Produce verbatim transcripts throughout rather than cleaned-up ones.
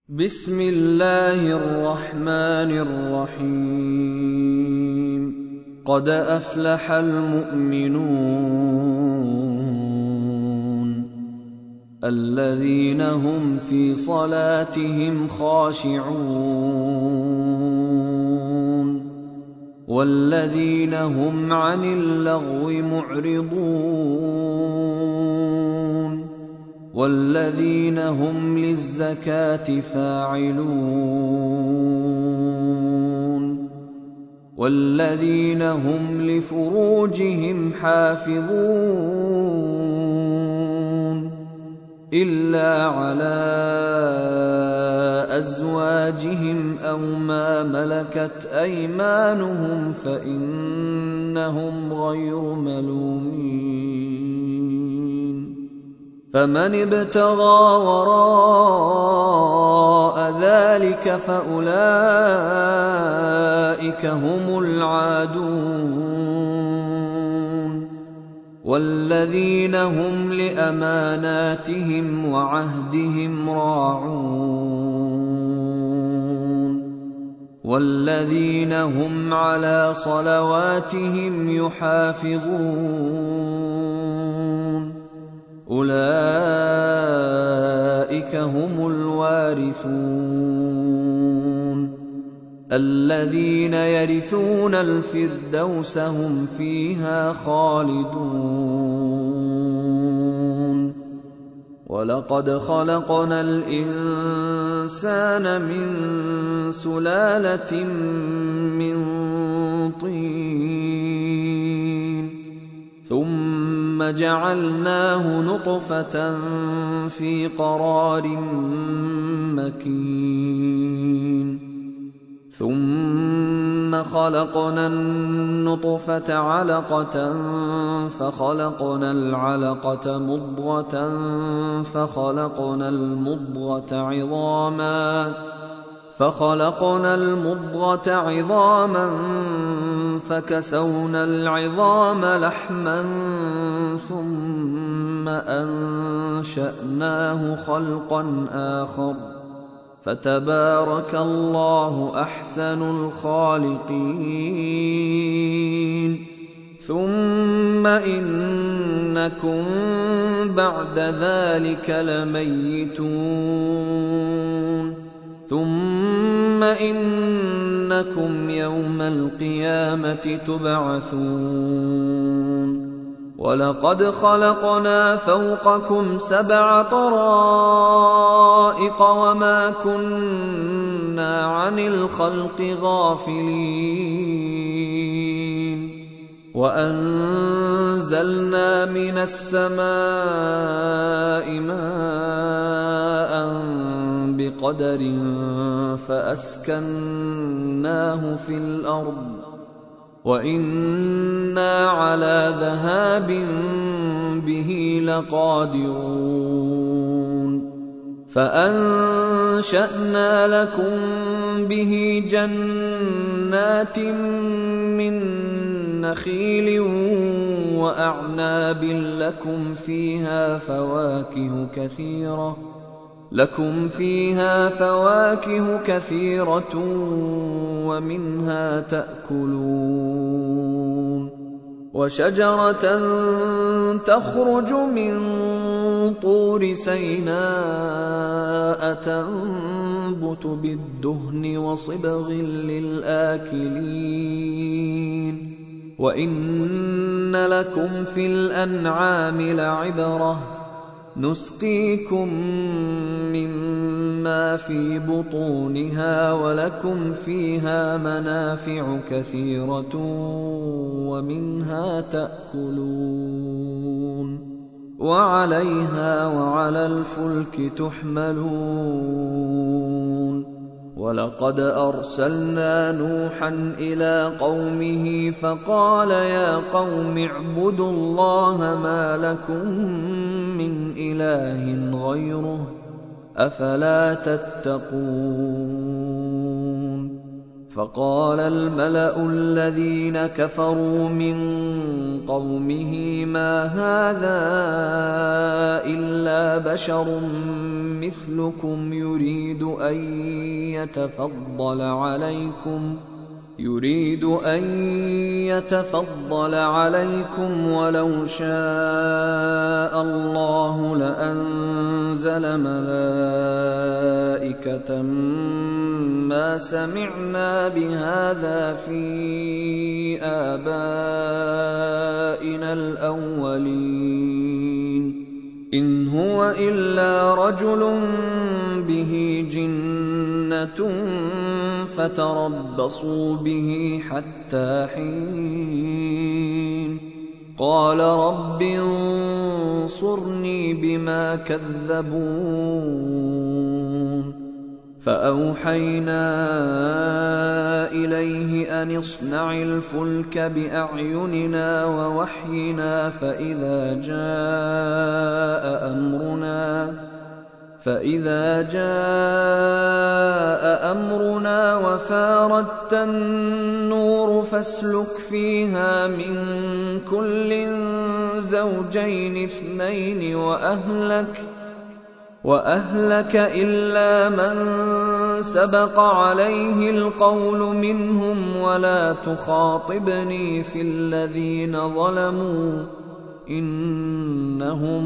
بسم الله الرحمن الرحيم قد أفلح المؤمنون الذين هم في صلاتهم خاشعون والذين هم عن اللغو معرضون والذين هم للزكاة فاعلون والذين هم لفروجهم حافظون إلا على أزواجهم أو ما ملكت أيمانهم فإنهم غير ملومين فمن ابتغى وراء ذلك فأولئك هم العادون والذين هم لأماناتهم وعهدهم راعون والذين هم على صلواتهم يحافظون أولئك هم الوارثون الذين يرثون الفردوس هم فيها خالدون ولقد خلقنا الإنسان من سلالة من طين ثم جعلناه نطفة في قرار مكين ثم خلقنا النطفة علقة فخلقنا العلقة مضغة فخلقنا المضغة عظاما فخلقنا المضغة عظاما فكسونا العظام لحما ثم أنشأناه خلقا آخر فتبارك الله أحسن الخالقين ثم إنكم بعد ذلك لميتون ثم إنكم يوم القيامة تبعثون ولقد خلقنا فوقكم سبع طرائق وما كنا عن الخلق غافلين وأنزلنا من السماء ماء بقدر فأسكناه في الأرض وإنا على ذهاب به لقادرون فأنشأنا لكم به جنات من نخيل وأعناب لكم فيها فواكه كثيرة لكم فيها فواكه كثيرة ومنها تأكلون وشجرة تخرج من طور سيناء تنبت بالدهن وصبغ للآكلين وإن لكم في الأنعام لعبرة نسقيكم مما في بطونها ولكم فيها منافع كثيرة ومنها تأكلون وعليها وعلى الفلك تحملون ولقد أرسلنا نوحا إلى قومه فقال يا قوم اعبدوا الله ما لكم من إله غيره أفلا تتقون فقال الملأ الذين كفروا من قومه ما هذا إلا بشر مثلكم يريد أن يتفضل عليكم يريد أن يتفضل عليكم ولو شاء الله لأنزل ملائكة ما سمعنا بهذا في آبائنا الأولين إن هو إلا رجل به جنة فتربصوا به حتى حين قال رب انصرني بما كذبون فأوحينا إليه أن اصنع الفلك بأعيننا ووحينا فإذا جاء أمرنا فإذا جاء أمرنا وفاردت النور فاسلك فيها من كل زوجين اثنين وأهلك وأهلك إلا من سبق عليه القول منهم ولا تخاطبني في الذين ظلموا إنهم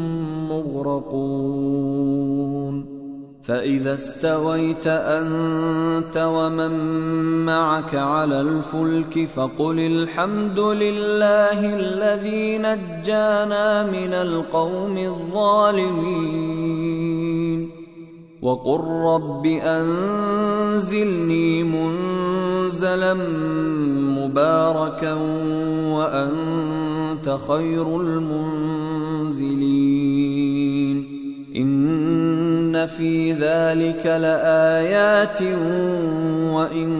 مغرقون فإذا استويت أنت ومن معك على الفلك فقل الحمد لله الذي نجانا من القوم الظالمين وقل رب أنزلني منزلا مباركا وأنت خير المنزلين إن في ذلك لآيات وإن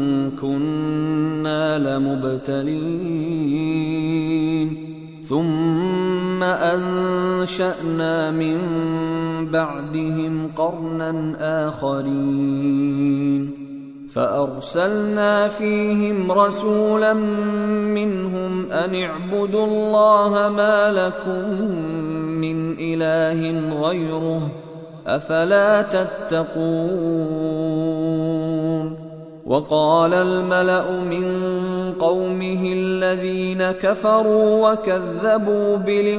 كنا لمبتلين ثم أنشأنا من بعدهم قرنا آخرين فأرسلنا فيهم رسولا منهم أن اعبدوا الله ما لكم من إله غيره أفلا تتقون وقال الملأ من قومه الذين كفروا وكذبوا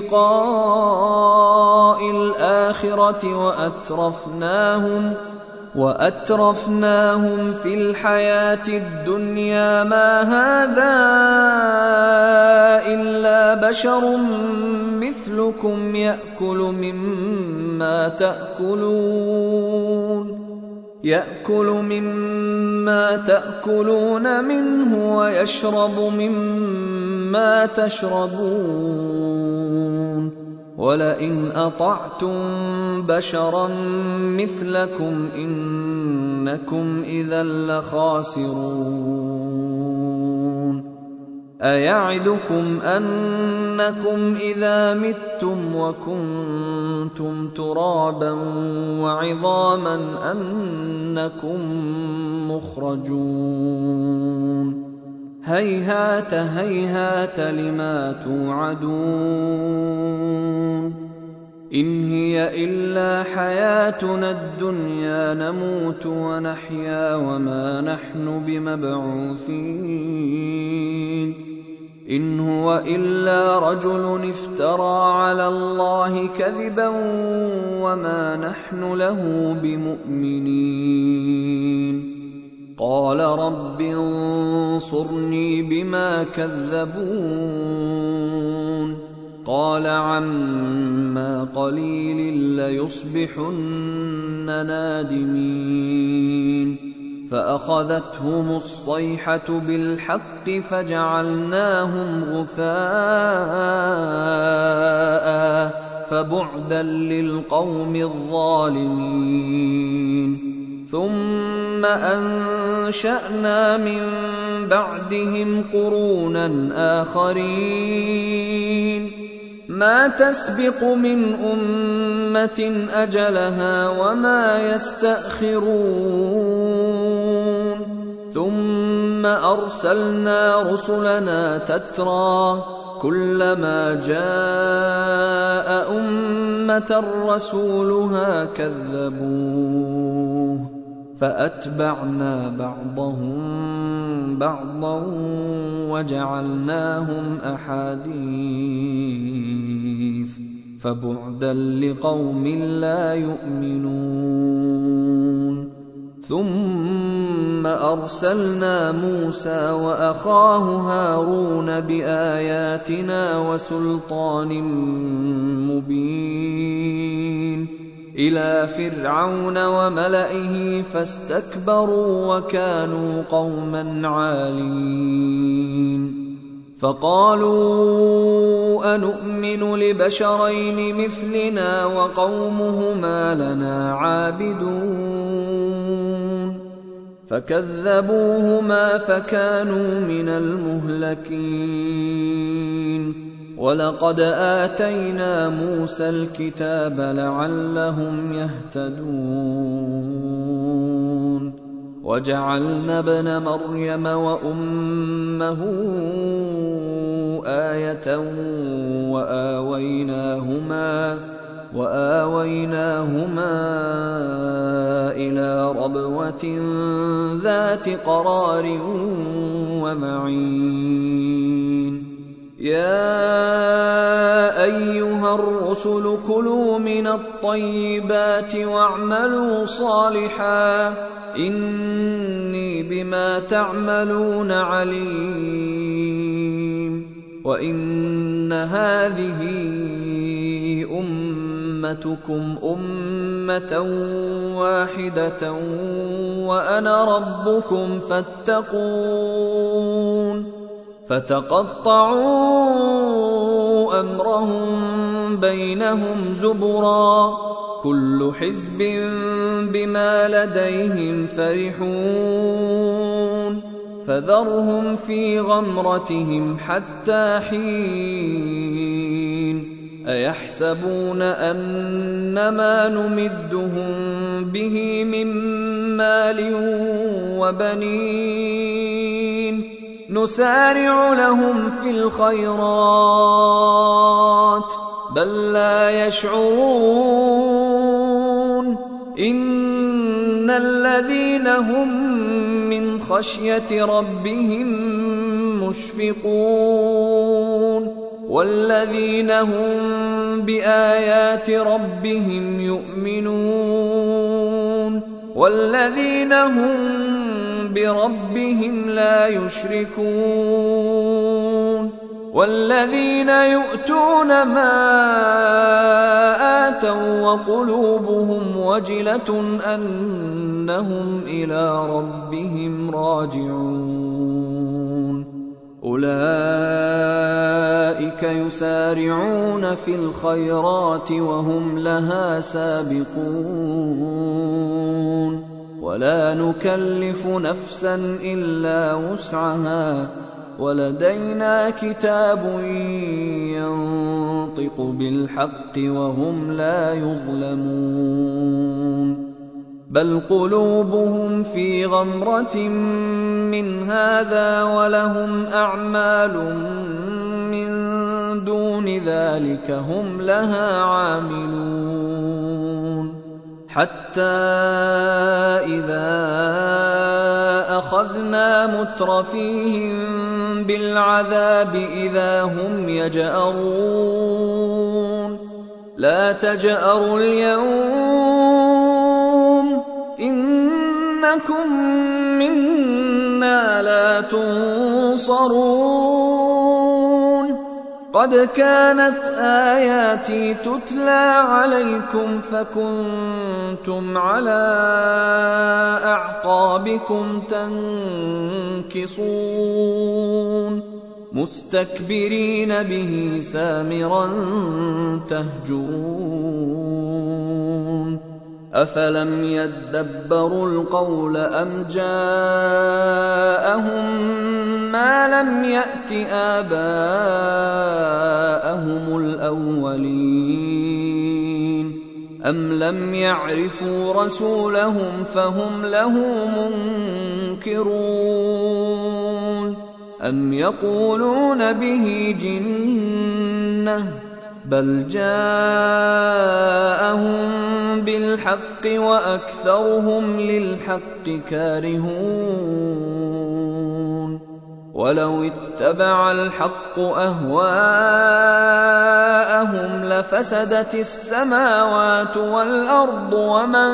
بلقاء الآخرة وأترفناهم وأترفناهم في الحياة الدنيا ما هذا إلا بشر مثلكم يأكل مما تأكلون يأكل مما تأكلون منه ويشرب مما تشربون ولئن أطعتم بشرا مثلكم إنكم إذا لخاسرون أيعدكم أنكم إذا متم وكنتم ترابا وعظاما أنكم مخرجون هيهات هيهات لما توعدون إن هي إلا حياتنا الدنيا نموت ونحيا وما نحن بمبعوثين إن هو إلا رجل افترى على الله كذبا وما نحن له بمؤمنين قال رب انصرني بما كذبون قال عما قليل ليصبحن نادمين فأخذتهم الصيحة بالحق فجعلناهم غثاء فبعدا للقوم الظالمين ثم أنشأنا من بعدهم قرونا آخرين ما تسبق من أمة أجلها وما يستأخرون ثم أرسلنا رسلنا تترى كلما جاء أمة رسولها كذبوه فأتبعنا بعضهم بعضا وجعلناهم أحاديث فبعدا لقوم لا يؤمنون. ثم أرسلنا موسى وأخاه هارون بآياتنا وسلطان مبين إلى فرعون وملئه فاستكبروا وكانوا قوما عالين. فقالوا أنؤمن لبشرين مثلنا وقومهما لنا عابدون فكذبوهما فكانوا من المهلكين. ولقد آتينا موسى الكتاب لعلهم يهتدون وجعلنا ابن مريم وأمه آية وآويناهما وآويناهما إلى ربوة ذات قرار ومعين. يا أيها الرسل كلوا من الطيبات واعملوا صالحا إني بما تعملون عليم. وإن هذه أمتكم أمة واحدة وأنا ربكم فاتقون. فتقطعوا أمرهم بينهم زبرا كل حزب بما لديهم فرحون. فذرهم في غمرتهم حتى حين. أيحسبون أنما نمدهم به من مال وبنين نسارع لهم في الخيرات بل لا يشعرون. إن الذين هم من خشية ربهم مشفقون والذين هم بآيات ربهم يؤمنون والذين هم بربهم لا يشركون والذين يؤتون ما آتوا وقلوبهم وجلة أنهم إلى ربهم راجعون. أولئك يسارعون في الخيرات وهم لها سابقون ولا نكلف نفسا إلا وسعها ولدينا كتاب ينطق بالحق وهم لا يظلمون. بل قلوبهم في غمرة من هذا ولهم أعمال من دون ذلك هم لها عاملون. حتى إذا أخذنا مترفيهم بالعذاب إذا هم يجأرون. لا تجأروا اليوم إنكم منا لا تنصرون. قد كانت آياتي تتلى عليكم فكنتم على أعقابكم تنكصون مستكبرين به سامرا تهجرون. أفلم يدبروا القول أم جاءهم ما لم يأت آباءهم الأولين أم لم يعرفوا رسولهم فهم له منكرون أم يقولون به جنة بل جاءهم بالحق وأكثرهم للحق كارهون ولو اتبع الحق أهواءهم لفسدت السماوات والأرض ومن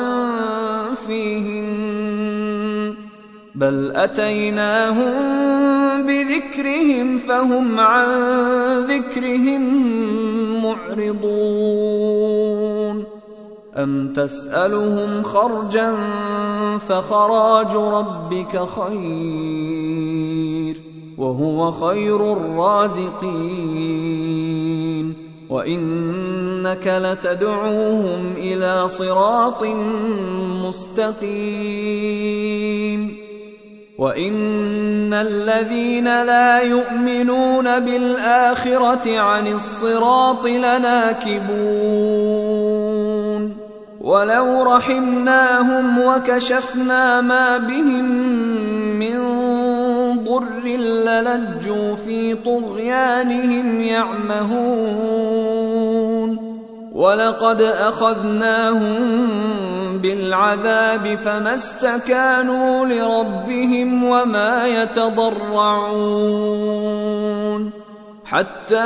فيهن بل أتيناهم بذكرهم فهم عن ذكرهم معرضون أم تسألهم خرجا فخراج ربك خير وهو خير الرازقين وإنك لتدعوهم إلى صراط مستقيم وإن الذين لا يؤمنون بالآخرة عن الصراط لناكبون ولو رحمناهم وكشفنا ما بهم من ضر للجوا في طغيانهم يعمهون ولقد أخذناهم بالعذاب فما استكانوا لربهم وما يتضرعون حتى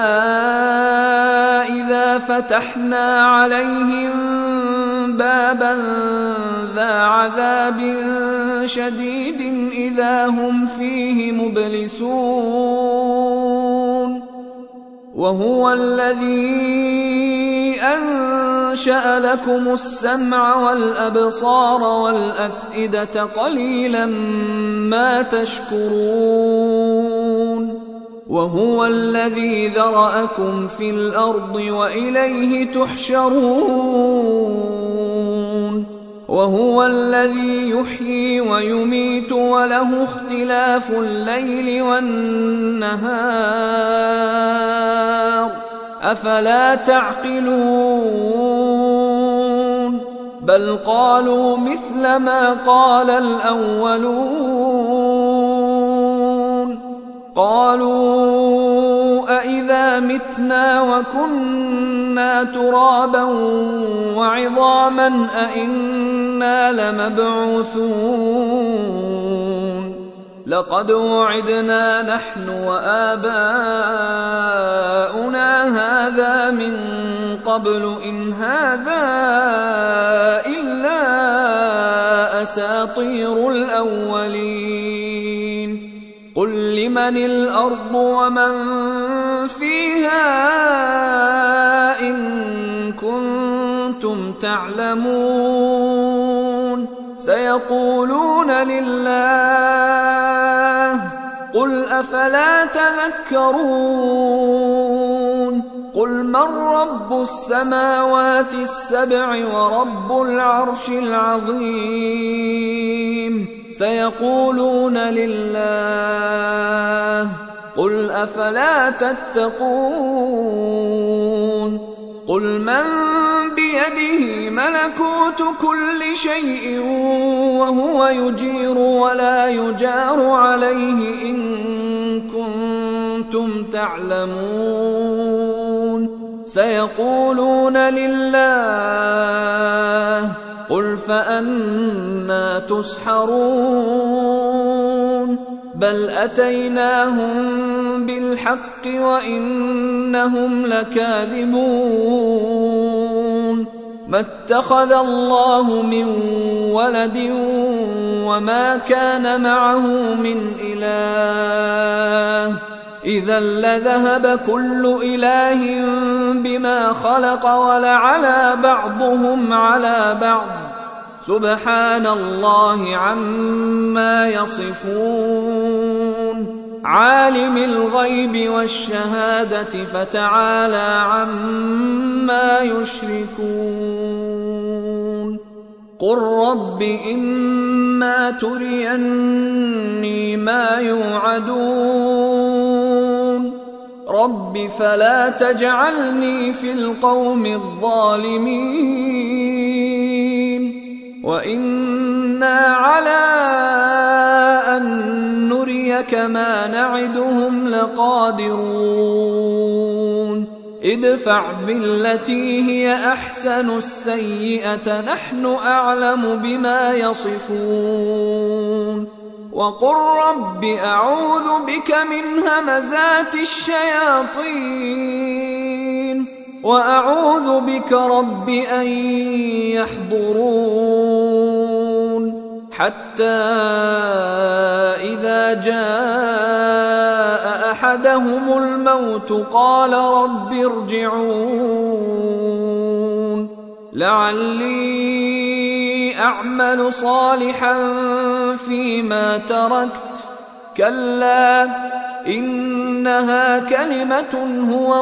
إذا فتحنا عليهم بابا ذا عذاب شديد إذا هم فيه مبلسون وهو الذي أنشأ لكم السمع والأبصار والأفئدة قليلا ما تشكرون وهو الذي ذرأكم في الأرض وإليه تحشرون وهو الذي يحيي ويميت وله اختلاف الليل والنهار أفلا تعقلون بل قالوا مثل ما قال الأولون قالوا أإذا متنا وكنا ترابا وعظاما أإنا لمبعوثون لقد وعدنا نحن وآباؤنا هذا من قبل إن هذا إلا أساطير الأولين قل لمن الأرض ومن فيها إن كنتم تعلمون سيقولون لله قل أفلا تذكرون قل من رب السماوات السبع ورب العرش العظيم سيقولون لله قل أفلا تتقون قل من بيده ملكوت كل شيء وهو يجير ولا يجار عليه إن كنتم تعلمون سيقولون لله قل فأنى تسحرون بل أتيناهم بالحق وإنهم لكاذبون ما اتخذ الله من ولد وما كان معه من إله إذا لذهب كل إله بما خلق ولعلى بعضهم على بعض سبحان الله عما يصفون عالم الغيب والشهادة فتعالى عما يشركون قل رب إما تريني ما يوعدون رب فلا تجعلني في القوم الظالمين وإنا على أن نريك ما نعدهم لقادرون ادفع بالتي هي أحسن السيئة نحن أعلم بما يصفون وقل رب أعوذ بك من همزات الشياطين وأعوذ بك رب أن يحضرون حتى إذا جاء أحدهم الموت قال رب ارجعون لعلي أعمل صالحا فيما تركت كلا إنها كلمة هو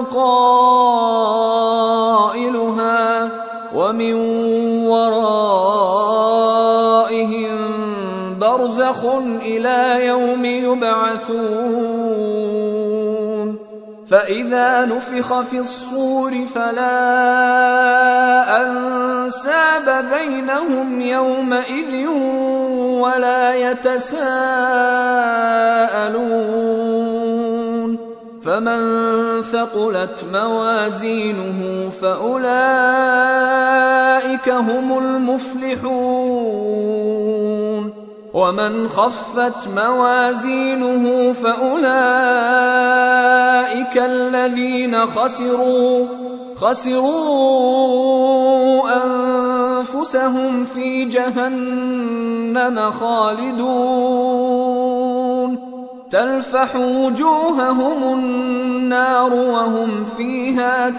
قائلها ومن ورائهم برزخ إلى يوم يبعثون فإذا نفخ في الصور فلا أنساب بينهم يومئذ ولا يتساءلون فمن ثقلت موازينه فأولئك هم المفلحون ومن خفت موازينه فأولئك الذين خسروا خسروا أنفسهم في جهنم خالدون تلفح وجوههم النار وهم فيها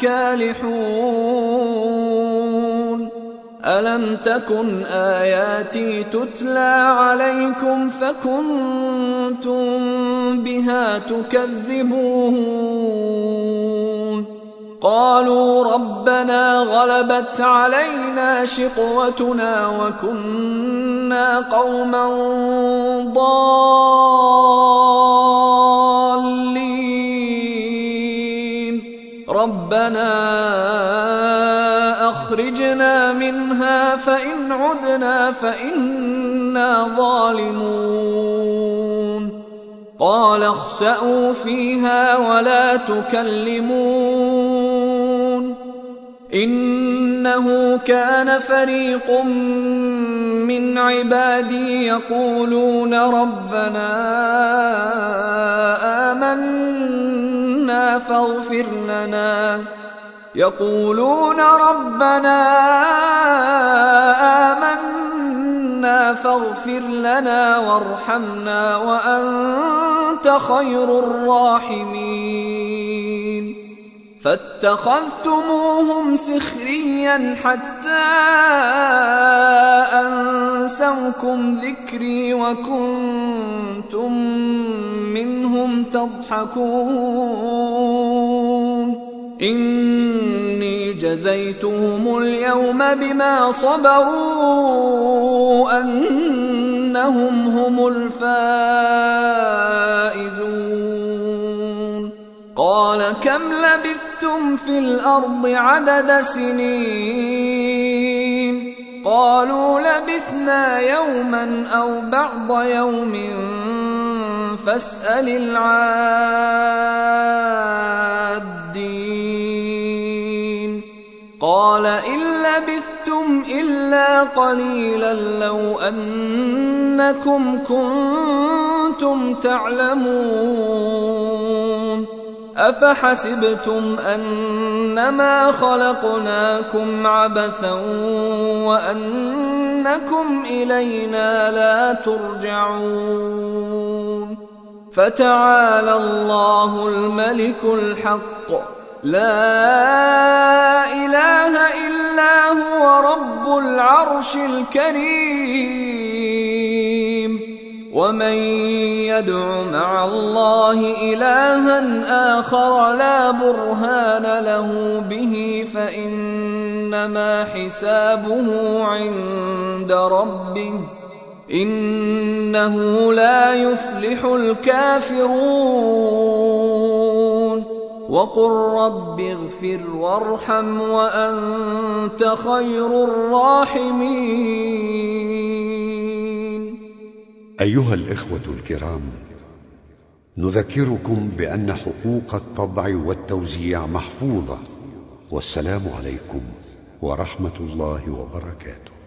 كالحون ألم تكن آياتي تتلى عليكم فكنتم بها تكذبون قالوا ربنا غلبت علينا شقوتنا وكنا قوما ضالين ربنا أخرجنا منها فإن عدنا فإنا ظالمون قال اخسأوا فيها ولا تكلمون إنه كان فريق من عبادي يقولون ربنا آمنا فاغفر لنا يقولون ربنا آمنا فاغفر لنا وارحمنا وأنت خير الراحمين فاتخذتموهم سخريا حتى أنسوكم ذكري وكنتم منهم تضحكون إني جزيتهم اليوم بما صبروا أنهم هم الفائزون قال كم لبثتم في الأرض عدد سنين قالوا لبثنا يوما أو بعض يوم فاسأل العادين قال إن لبثتم إلا قليلا لو أنكم كنتم تعلمون أفحسبتم أنما خلقناكم عبثا وأنكم إلينا لا ترجعون فتعالى الله الملك الحق لا إله إلا هو رب العرش الكريم ومن يدع مع الله إلها آخر لا برهان له به فإنما حسابه عند ربه إنه لا يفلح الكافرون وقل رب اغفر وارحم وأنت خير الراحمين. أيها الإخوة الكرام، نذكركم بأن حقوق الطبع والتوزيع محفوظة، والسلام عليكم ورحمة الله وبركاته.